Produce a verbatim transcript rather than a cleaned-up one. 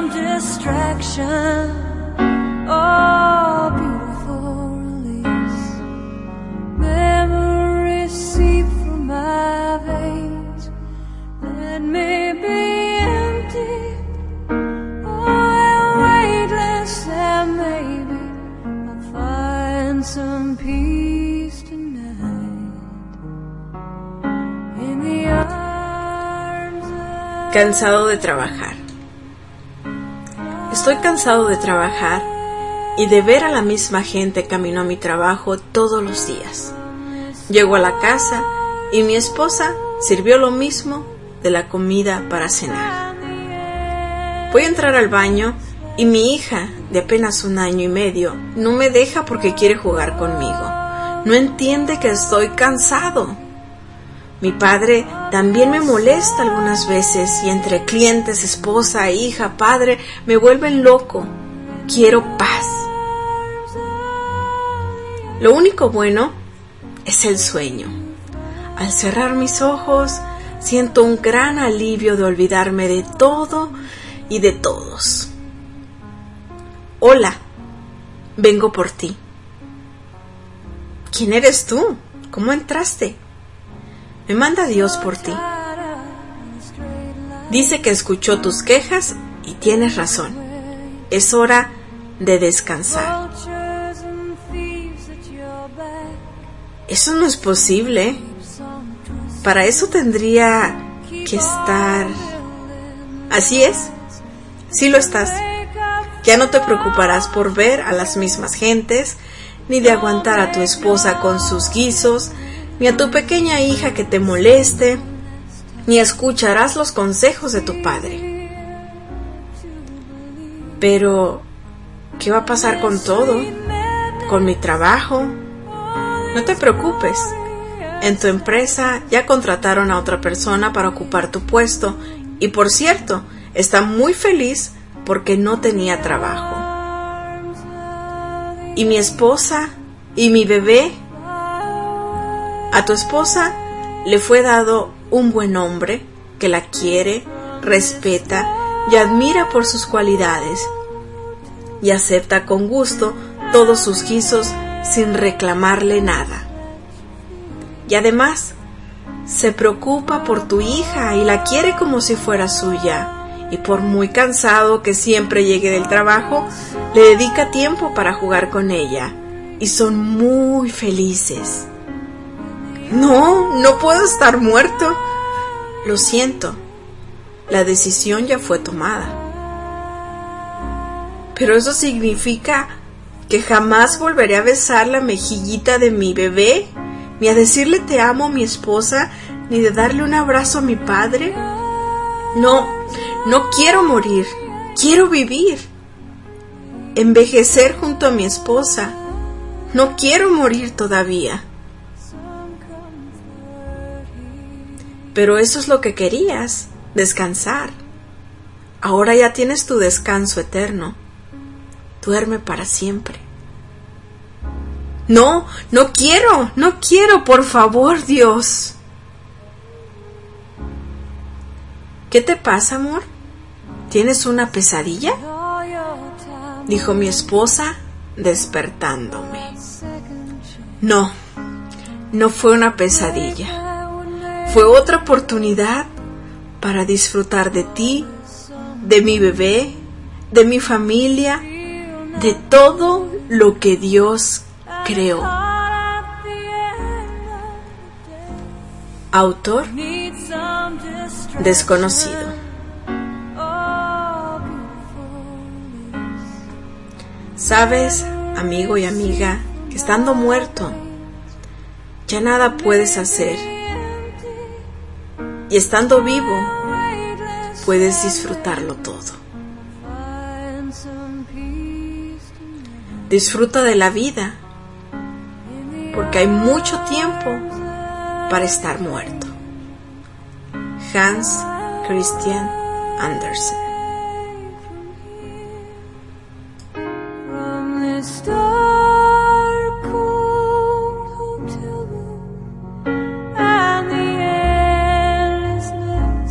some distraction. Oh, beautiful release. Memories seep from my veins. Let me be empty. Oh, weightless, and maybe I'll find some peace tonight. In the arms of... Cansado de trabajar. Estoy cansado de trabajar y de ver a la misma gente camino a mi trabajo todos los días. Llego a la casa y mi esposa sirvió lo mismo de la comida para cenar. Voy a entrar al baño y mi hija, de apenas un año y medio, no me deja porque quiere jugar conmigo. No entiende que estoy cansado. Mi padre también me molesta algunas veces y entre clientes, esposa, hija, padre, me vuelven loco. Quiero paz. Lo único bueno es el sueño. Al cerrar mis ojos, siento un gran alivio de olvidarme de todo y de todos. Hola, vengo por ti. ¿Quién eres tú? ¿Cómo entraste? Me manda Dios por ti. Dice que escuchó tus quejas y tienes razón. Es hora de descansar. Eso no es posible. Para eso tendría que estar... Así es, sí lo estás. Ya no te preocuparás por ver a las mismas gentes, ni de aguantar a tu esposa con sus guisos, ni a tu pequeña hija que te moleste, ni escucharás los consejos de tu padre. Pero, ¿qué va a pasar con todo? ¿Con mi trabajo? No te preocupes. En tu empresa ya contrataron a otra persona para ocupar tu puesto y, por cierto, está muy feliz porque no tenía trabajo. ¿Y mi esposa? ¿Y mi bebé? A tu esposa le fue dado un buen hombre que la quiere, respeta y admira por sus cualidades y acepta con gusto todos sus guisos sin reclamarle nada. Y además se preocupa por tu hija y la quiere como si fuera suya, y por muy cansado que siempre llegue del trabajo, le dedica tiempo para jugar con ella y son muy felices. No, no puedo estar muerto. Lo siento, la decisión ya fue tomada. Pero eso significa que jamás volveré a besar la mejillita de mi bebé, ni a decirle te amo a mi esposa, ni de darle un abrazo a mi padre. No, no quiero morir, quiero vivir. Envejecer junto a mi esposa. No quiero morir todavía. Pero eso es lo que querías, descansar. Ahora ya tienes tu descanso eterno. Duerme para siempre. No, no quiero, no quiero, por favor, Dios. ¿Qué te pasa, amor? ¿Tienes una pesadilla? Dijo mi esposa, despertándome. No, no fue una pesadilla. Fue otra oportunidad para disfrutar de ti, de mi bebé, de mi familia, de todo lo que Dios creó. Autor desconocido. Sabes, amigo y amiga, que estando muerto ya nada puedes hacer. Y estando vivo, puedes disfrutarlo todo. Disfruta de la vida, porque hay mucho tiempo para estar muerto. Hans Christian Andersen.